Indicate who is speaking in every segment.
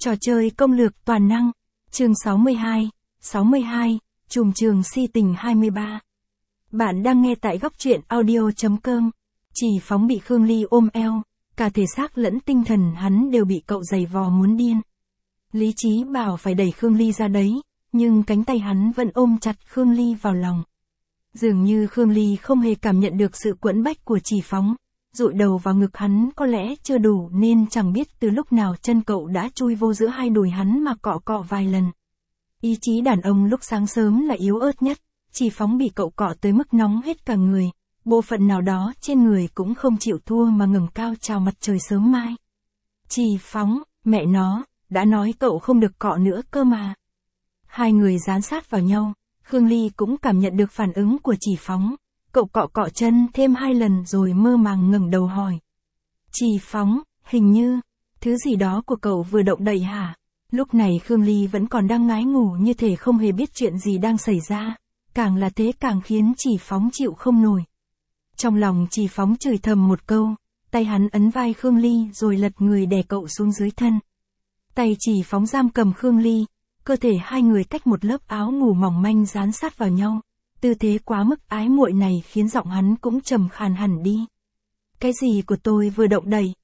Speaker 1: Trò chơi công lược toàn năng. Chương 62, Trùm trường si tình 23. Bạn đang nghe tại góc truyện audio.com. Chỉ Phóng bị Khương Ly ôm eo, cả thể xác lẫn tinh thần hắn đều bị cậu giày vò muốn điên. Lý trí bảo phải đẩy Khương Ly ra đấy, nhưng cánh tay hắn vẫn ôm chặt Khương Ly vào lòng. Dường như Khương Ly không hề cảm nhận được sự quẫn bách của Chỉ Phóng, dụi đầu vào ngực hắn có lẽ chưa đủ nên chẳng biết từ lúc nào chân cậu đã chui vô giữa hai đùi hắn mà cọ cọ vài lần. Ý chí đàn ông lúc sáng sớm là yếu ớt nhất, Chỉ Phóng bị cậu cọ tới mức nóng hết cả người, bộ phận nào đó trên người cũng không chịu thua mà ngẩng cao chào mặt trời sớm mai. Chỉ Phóng, mẹ nó, đã nói cậu không được cọ nữa cơ mà. Hai người dán sát vào nhau, Khương Ly cũng cảm nhận được phản ứng của Chỉ Phóng. Cậu cọ cọ chân thêm 2 lần rồi mơ màng ngẩng đầu hỏi. Chỉ Phóng, hình như, thứ gì đó của cậu vừa động đậy hả? Lúc này Khương Ly vẫn còn đang ngái ngủ như thể không hề biết chuyện gì đang xảy ra, càng là thế càng khiến Chỉ Phóng chịu không nổi. Trong lòng Chỉ Phóng chửi thầm một câu, tay hắn ấn vai Khương Ly rồi lật người đè cậu xuống dưới thân. Tay Chỉ Phóng giam cầm Khương Ly, cơ thể hai người cách một lớp áo ngủ mỏng manh dán sát vào nhau. Tư thế quá mức ái muội này khiến giọng hắn cũng trầm khàn hẳn đi. Cái gì của tôi vừa động đậy?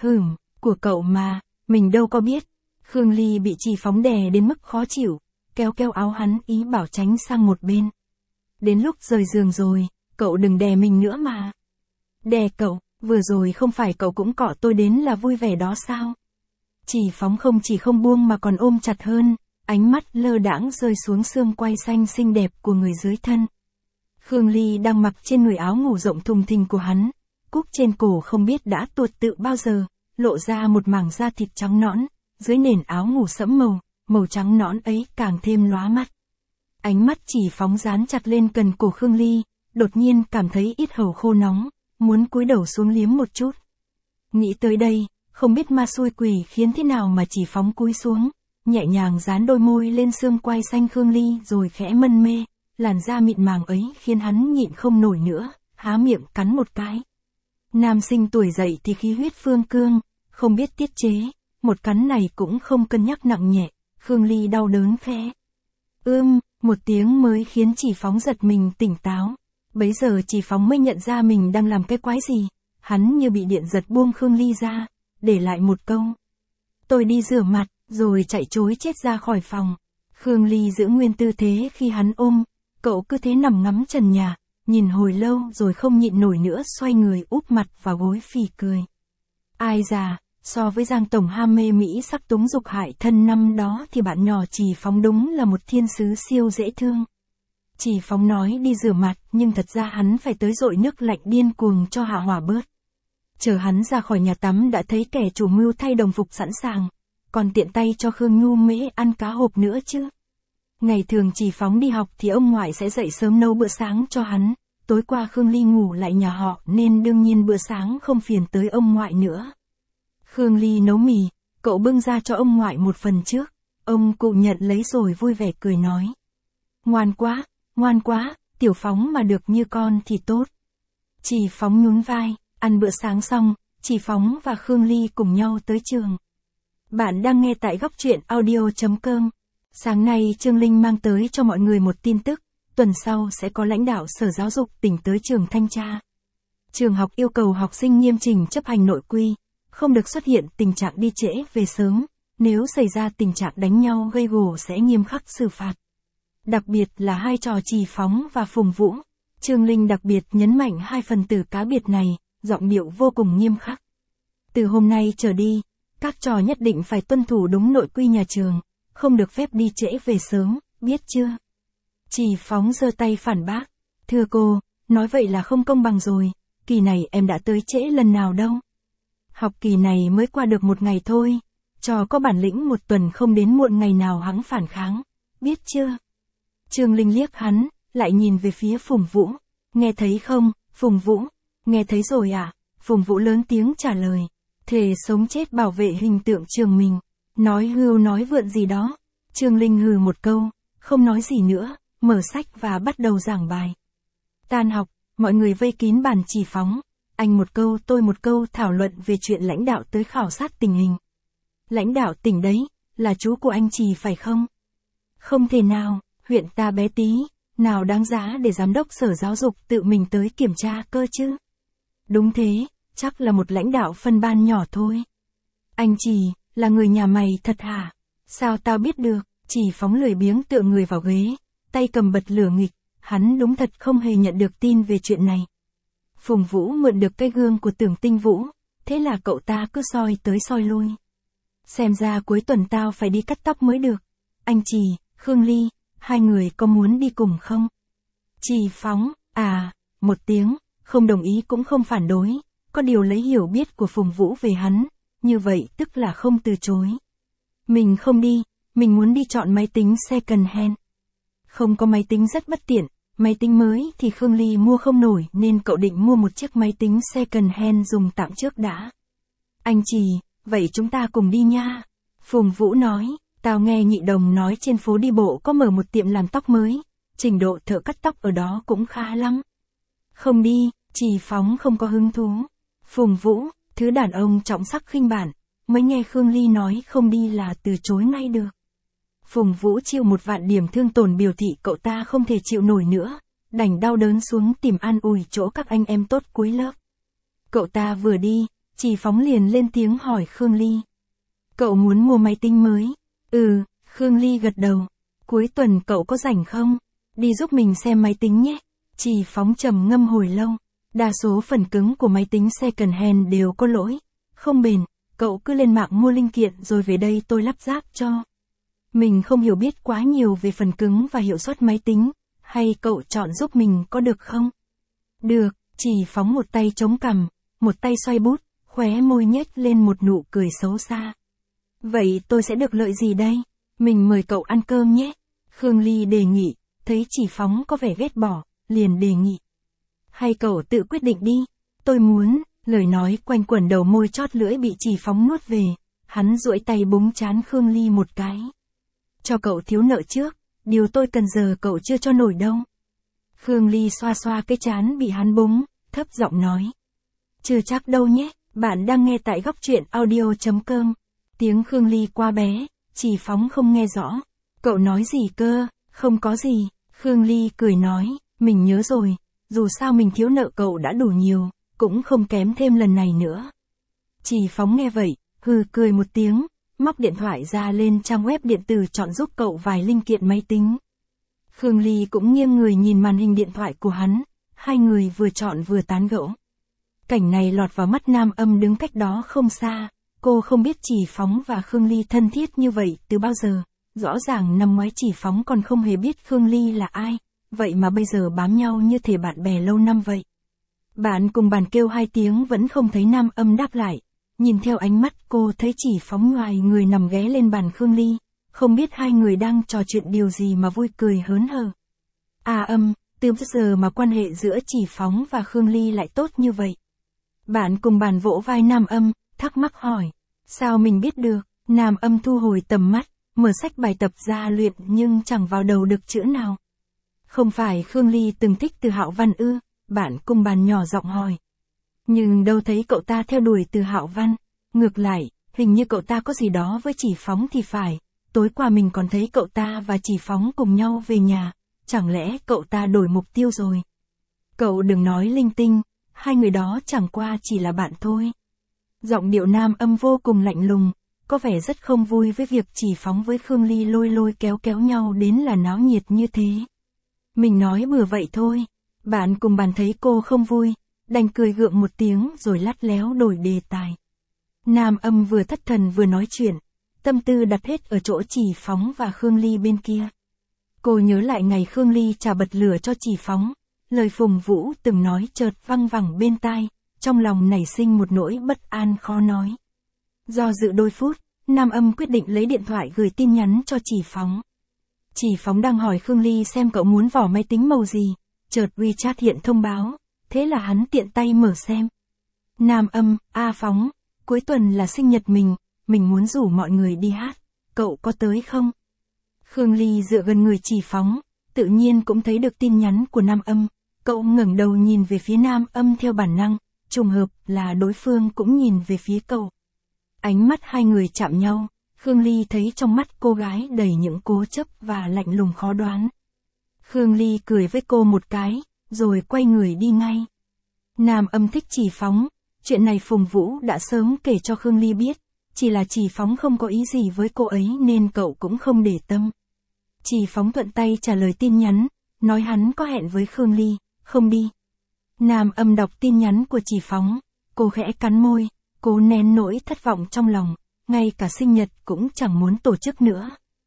Speaker 1: Của cậu mà, mình đâu có biết. Khương Ly bị Chỉ Phóng đè đến mức khó chịu, kéo áo hắn ý bảo tránh sang một bên. Đến lúc rời giường rồi, cậu đừng đè mình nữa mà. Đè cậu, vừa rồi không phải cậu cũng cọ tôi đến là vui vẻ đó sao? Chỉ Phóng không chỉ không buông mà còn ôm chặt hơn. Ánh mắt lơ đãng rơi xuống xương quai xanh xinh đẹp của người dưới thân. Khương Ly đang mặc trên người áo ngủ rộng thùng thình của hắn, cúc trên cổ không biết đã tuột tự bao giờ, lộ ra một mảng da thịt trắng nõn, dưới nền áo ngủ sẫm màu trắng nõn ấy càng thêm lóa mắt. Ánh mắt Chỉ Phóng dán chặt lên cần cổ Khương Ly, đột nhiên cảm thấy yết hầu khô nóng, muốn cúi đầu xuống liếm một chút. Nghĩ tới đây, không biết ma xui quỷ khiến thế nào mà Chỉ Phóng cúi xuống, nhẹ nhàng dán đôi môi lên xương quai xanh Khương Ly rồi khẽ mân mê, làn da mịn màng ấy khiến hắn nhịn không nổi nữa, há miệng cắn một cái. Nam sinh tuổi dậy thì khí huyết phương cương, không biết tiết chế, một cắn này cũng không cân nhắc nặng nhẹ, Khương Ly đau đớn khẽ. Một tiếng mới khiến Chỉ Phóng giật mình tỉnh táo. Bấy giờ Chỉ Phóng mới nhận ra mình đang làm cái quái gì, hắn như bị điện giật buông Khương Ly ra, để lại một câu. Tôi đi rửa mặt, rồi chạy trối chết ra khỏi phòng. Khương Ly giữ nguyên tư thế khi hắn ôm, cậu cứ thế nằm ngắm trần nhà, nhìn hồi lâu rồi không nhịn nổi nữa xoay người úp mặt vào gối phì cười. Ai già, so với Giang tổng ham mê mỹ sắc túng dục hại thân năm đó thì bạn nhỏ Chỉ Phóng đúng là một thiên sứ siêu dễ thương. Chỉ Phóng nói đi rửa mặt nhưng thật ra hắn phải tới dội nước lạnh điên cuồng cho hạ hỏa bớt. Chờ hắn ra khỏi nhà tắm đã thấy kẻ chủ mưu thay đồng phục sẵn sàng, còn tiện tay cho Khương Nhu Mễ ăn cá hộp nữa chứ. Ngày thường Chỉ Phóng đi học thì ông ngoại sẽ dậy sớm nấu bữa sáng cho hắn, tối qua Khương Ly ngủ lại nhà họ nên đương nhiên bữa sáng không phiền tới ông ngoại nữa. Khương Ly nấu mì, cậu bưng ra cho ông ngoại một phần trước, ông cụ nhận lấy rồi vui vẻ cười nói. Ngoan quá, Tiểu Phóng mà được như con thì tốt. Chỉ Phóng nhún vai, ăn bữa sáng xong, Chỉ Phóng và Khương Ly cùng nhau tới trường. Bạn đang nghe tại góc truyện audio.com. Sáng nay Trương Linh mang tới cho mọi người một tin tức, tuần sau sẽ có lãnh đạo Sở Giáo dục tỉnh tới trường thanh tra. Trường học yêu cầu học sinh nghiêm chỉnh chấp hành nội quy, không được xuất hiện tình trạng đi trễ về sớm, nếu xảy ra tình trạng đánh nhau gây gổ sẽ nghiêm khắc xử phạt. Đặc biệt là hai trò Chỉ Phóng và Phùng Vũ, Trương Linh đặc biệt nhấn mạnh hai phần tử cá biệt này, giọng điệu vô cùng nghiêm khắc. Từ hôm nay trở đi, các trò nhất định phải tuân thủ đúng nội quy nhà trường, không được phép đi trễ về sớm, biết chưa? Chỉ Phóng giơ tay phản bác. Thưa cô, nói vậy là không công bằng rồi, kỳ này em đã tới trễ lần nào đâu. Học kỳ này mới qua được một ngày thôi, trò có bản lĩnh một tuần không đến muộn ngày nào hẵng phản kháng, biết chưa? Trương Linh liếc hắn, lại nhìn về phía Phùng Vũ. Nghe thấy không, Phùng Vũ? Nghe thấy rồi à? Phùng Vũ lớn tiếng trả lời. Thề sống chết bảo vệ hình tượng trường mình. Nói hưu nói vượn gì đó. Trương Linh hừ một câu, không nói gì nữa, mở sách và bắt đầu giảng bài. Tan học, mọi người vây kín bàn Chỉ Phóng. Anh một câu tôi một câu thảo luận về chuyện lãnh đạo tới khảo sát tình hình. Lãnh đạo tỉnh đấy, là chú của anh Trì phải không? Không thể nào, huyện ta bé tí, nào đáng giá để giám đốc sở giáo dục tự mình tới kiểm tra cơ chứ? Đúng thế, chắc là một lãnh đạo phân ban nhỏ thôi. Anh Trì, là người nhà mày thật hả? Sao tao biết được? Trì Phóng lười biếng tựa người vào ghế, tay cầm bật lửa nghịch, hắn đúng thật không hề nhận được tin về chuyện này. Phùng Vũ mượn được cái gương của Tưởng Tinh Vũ, thế là cậu ta cứ soi tới soi lui. Xem ra cuối tuần tao phải đi cắt tóc mới được. Anh Trì, Khương Ly, hai người có muốn đi cùng không? Trì Phóng, một tiếng, không đồng ý cũng không phản đối, có điều lấy hiểu biết của Phùng Vũ về hắn, như vậy tức là không từ chối. Mình không đi, mình muốn đi chọn máy tính second hand. Không có máy tính rất bất tiện, máy tính mới thì Khương Ly mua không nổi nên cậu định mua một chiếc máy tính second hand dùng tạm trước đã. Anh Trì, vậy chúng ta cùng đi nha. Phùng Vũ nói, tao nghe Nhị Đồng nói trên phố đi bộ có mở một tiệm làm tóc mới, trình độ thợ cắt tóc ở đó cũng khá lắm. Không đi, Trì Phóng không có hứng thú. Phùng Vũ, thứ đàn ông trọng sắc khinh bản, mới nghe Khương Ly nói không đi là từ chối ngay được. Phùng Vũ chịu 1.000.000 điểm thương tổn biểu thị cậu ta không thể chịu nổi nữa, đành đau đớn xuống tìm an ủi chỗ các anh em tốt cuối lớp. Cậu ta vừa đi, Trì Phóng liền lên tiếng hỏi Khương Ly. Cậu muốn mua máy tính mới? Khương Ly gật đầu. Cuối tuần cậu có rảnh không? Đi giúp mình xem máy tính nhé. Trì Phóng trầm ngâm hồi lâu. Đa số phần cứng của máy tính second hand đều có lỗi, không bền, cậu cứ lên mạng mua linh kiện rồi về đây tôi lắp ráp cho. Mình không hiểu biết quá nhiều về phần cứng và hiệu suất máy tính, hay cậu chọn giúp mình có được không? Được, Trì Phóng một tay chống cằm, một tay xoay bút, khóe môi nhếch lên một nụ cười xấu xa. Vậy tôi sẽ được lợi gì đây? Mình mời cậu ăn cơm nhé. Khương Ly đề nghị, thấy Trì Phóng có vẻ ghét bỏ, liền đề nghị. Hay cậu tự quyết định đi, tôi muốn, lời nói quanh quẩn đầu môi chót lưỡi bị Trì Phóng nuốt về, hắn duỗi tay búng trán Khương Ly một cái. Cho cậu thiếu nợ trước, điều tôi cần giờ cậu chưa cho nổi đâu. Khương Ly xoa xoa cái trán bị hắn búng, thấp giọng nói. Chưa chắc đâu nhé, bạn đang nghe tại góc truyện audio.com. Tiếng Khương Ly quá bé, Trì Phóng không nghe rõ. Cậu nói gì cơ? Không có gì. Khương Ly cười nói, mình nhớ rồi, dù sao mình thiếu nợ cậu đã đủ nhiều, cũng không kém thêm lần này nữa. Trì Phóng nghe vậy, hừ cười một tiếng, móc điện thoại ra lên trang web điện tử chọn giúp cậu vài linh kiện máy tính. Khương Ly cũng nghiêng người nhìn màn hình điện thoại của hắn, hai người vừa chọn vừa tán gẫu. Cảnh này lọt vào mắt Nam Âm đứng cách đó không xa, cô không biết Trì Phóng và Khương Ly thân thiết như vậy từ bao giờ, rõ ràng năm ngoái Trì Phóng còn không hề biết Khương Ly là ai, vậy mà bây giờ bám nhau như thể bạn bè lâu năm vậy. Bạn cùng bàn kêu hai tiếng vẫn không thấy Nam Âm đáp lại, nhìn theo ánh mắt cô thấy Trì Phóng ngoài người nằm ghé lên bàn Khương Ly, không biết hai người đang trò chuyện điều gì mà vui cười hớn hở. Âm, từ bao giờ mà quan hệ giữa Trì Phóng và Khương Ly lại tốt như vậy? Bạn cùng bàn vỗ vai Nam Âm, thắc mắc hỏi. Sao mình biết được? Nam Âm thu hồi tầm mắt, mở sách bài tập ra luyện nhưng chẳng vào đầu được chữ nào. Không phải Khương Ly từng thích Từ Hạo Văn ư? Bạn cùng bàn nhỏ giọng hỏi. Nhưng đâu thấy cậu ta theo đuổi Từ Hạo Văn. Ngược lại, hình như cậu ta có gì đó với Trì Phóng thì phải. Tối qua mình còn thấy cậu ta và Trì Phóng cùng nhau về nhà. Chẳng lẽ cậu ta đổi mục tiêu rồi? Cậu đừng nói linh tinh, hai người đó chẳng qua chỉ là bạn thôi. Giọng điệu Nam Âm vô cùng lạnh lùng, có vẻ rất không vui với việc Trì Phóng với Khương Ly lôi lôi kéo kéo nhau đến là náo nhiệt như thế. Mình nói bừa vậy thôi. Bạn cùng bàn thấy cô không vui, đành cười gượng một tiếng rồi lắt léo đổi đề tài. Nam Âm vừa thất thần vừa nói chuyện, tâm tư đặt hết ở chỗ Trì Phóng và Khương Ly bên kia. Cô nhớ lại ngày Khương Ly trà bật lửa cho Trì Phóng, lời Phùng Vũ từng nói chợt văng vẳng bên tai, trong lòng nảy sinh một nỗi bất an khó nói. Do dự đôi phút, Nam Âm quyết định lấy điện thoại gửi tin nhắn cho Trì Phóng. Trì Phóng đang hỏi Khương Ly xem cậu muốn vỏ máy tính màu gì, chợt WeChat hiện thông báo, thế là hắn tiện tay mở xem. Nam Âm, Phóng, cuối tuần là sinh nhật mình muốn rủ mọi người đi hát, cậu có tới không? Khương Ly dựa gần người Trì Phóng, tự nhiên cũng thấy được tin nhắn của Nam Âm, cậu ngẩng đầu nhìn về phía Nam Âm theo bản năng, trùng hợp là đối phương cũng nhìn về phía cậu. Ánh mắt hai người chạm nhau, Khương Ly thấy trong mắt cô gái đầy những cố chấp và lạnh lùng khó đoán. Khương Ly cười với cô một cái, rồi quay người đi ngay. Nam Âm thích Chỉ Phóng, chuyện này Phùng Vũ đã sớm kể cho Khương Ly biết, chỉ là Chỉ Phóng không có ý gì với cô ấy nên cậu cũng không để tâm. Chỉ Phóng thuận tay trả lời tin nhắn, nói hắn có hẹn với Khương Ly, không đi. Nam Âm đọc tin nhắn của Chỉ Phóng, cô khẽ cắn môi, cố nén nỗi thất vọng trong lòng, ngay cả sinh nhật cũng chẳng muốn tổ chức nữa.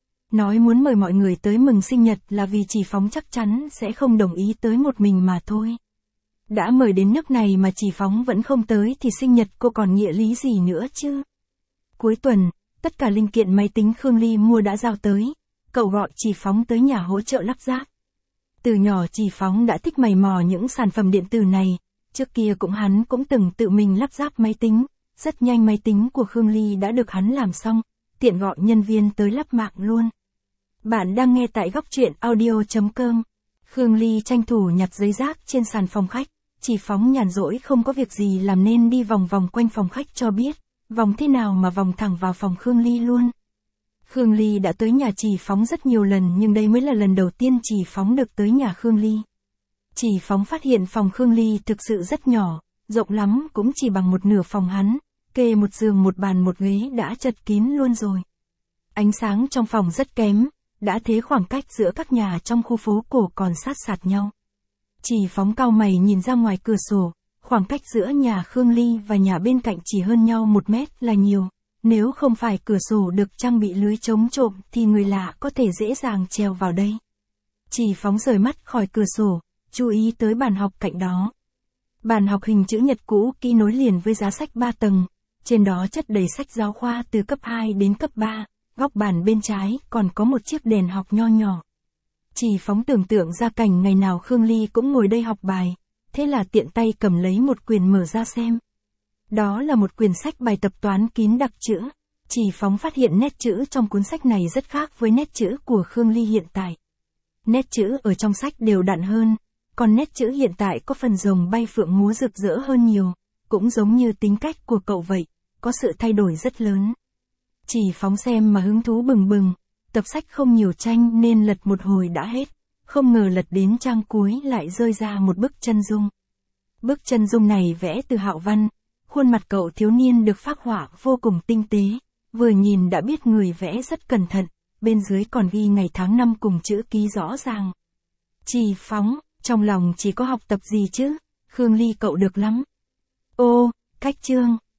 Speaker 1: Nói muốn mời mọi người tới mừng sinh nhật là vì Chỉ Phóng chắc chắn sẽ không đồng ý tới một mình mà thôi. Đã mời đến nước này mà Chỉ Phóng vẫn không tới thì sinh nhật cô còn nghĩa lý gì nữa chứ. Cuối tuần, tất cả linh kiện máy tính Khương Ly mua đã giao tới, cậu gọi Chỉ Phóng tới nhà hỗ trợ lắp ráp. Từ nhỏ Chỉ Phóng đã thích mày mò những sản phẩm điện tử này, trước kia hắn cũng từng tự mình lắp ráp máy tính, rất nhanh máy tính của Khương Ly đã được hắn làm xong, tiện gọi nhân viên tới lắp mạng luôn. Bạn đang nghe tại góc truyện audio.com. Khương Ly tranh thủ nhặt giấy rác trên sàn phòng khách, Chỉ Phóng nhàn rỗi không có việc gì làm nên đi vòng vòng quanh phòng khách cho biết, vòng thế nào mà vòng thẳng vào phòng Khương Ly luôn. Khương Ly đã tới nhà Chỉ Phóng rất nhiều lần nhưng đây mới là lần đầu tiên Chỉ Phóng được tới nhà Khương Ly. Chỉ Phóng phát hiện phòng Khương Ly thực sự rất nhỏ, rộng lắm cũng chỉ bằng một nửa phòng hắn, kê một giường một bàn một ghế đã chật kín luôn rồi. Ánh sáng trong phòng rất kém, đã thế khoảng cách giữa các nhà trong khu phố cổ còn sát sạt nhau. Chỉ Phóng cau mày nhìn ra ngoài cửa sổ, khoảng cách giữa nhà Khương Ly và nhà bên cạnh chỉ hơn nhau 1 mét là nhiều. Nếu không phải cửa sổ được trang bị lưới chống trộm thì người lạ có thể dễ dàng trèo vào đây. Chỉ Phóng rời mắt khỏi cửa sổ, chú ý tới bàn học cạnh đó. Bàn học hình chữ nhật cũ kỹ nối liền với giá sách 3 tầng, trên đó chất đầy sách giáo khoa từ cấp 2 đến cấp 3, góc bàn bên trái còn có một chiếc đèn học nho nhỏ. Chỉ Phóng tưởng tượng ra cảnh ngày nào Khương Ly cũng ngồi đây học bài, thế là tiện tay cầm lấy một quyển mở ra xem. Đó là một quyển sách bài tập toán kín đặc chữ. Chỉ Phóng phát hiện nét chữ trong cuốn sách này rất khác với nét chữ của Khương Ly hiện tại. Nét chữ ở trong sách đều đặn hơn, còn nét chữ hiện tại có phần rồng bay phượng múa rực rỡ hơn nhiều, cũng giống như tính cách của cậu vậy, có sự thay đổi rất lớn. Chỉ Phóng xem mà hứng thú bừng bừng, tập sách không nhiều tranh nên lật một hồi đã hết, không ngờ lật đến trang cuối lại rơi ra một bức chân dung. Bức chân dung này vẽ từ Hạo Văn, khuôn mặt cậu thiếu niên được phác họa vô cùng tinh tế, vừa nhìn đã biết người vẽ rất cẩn thận, bên dưới còn ghi ngày tháng năm cùng chữ ký rõ ràng. Chỉ Phóng, trong lòng chỉ có học tập gì chứ, Khương Ly cậu được lắm. Ô, cách chương.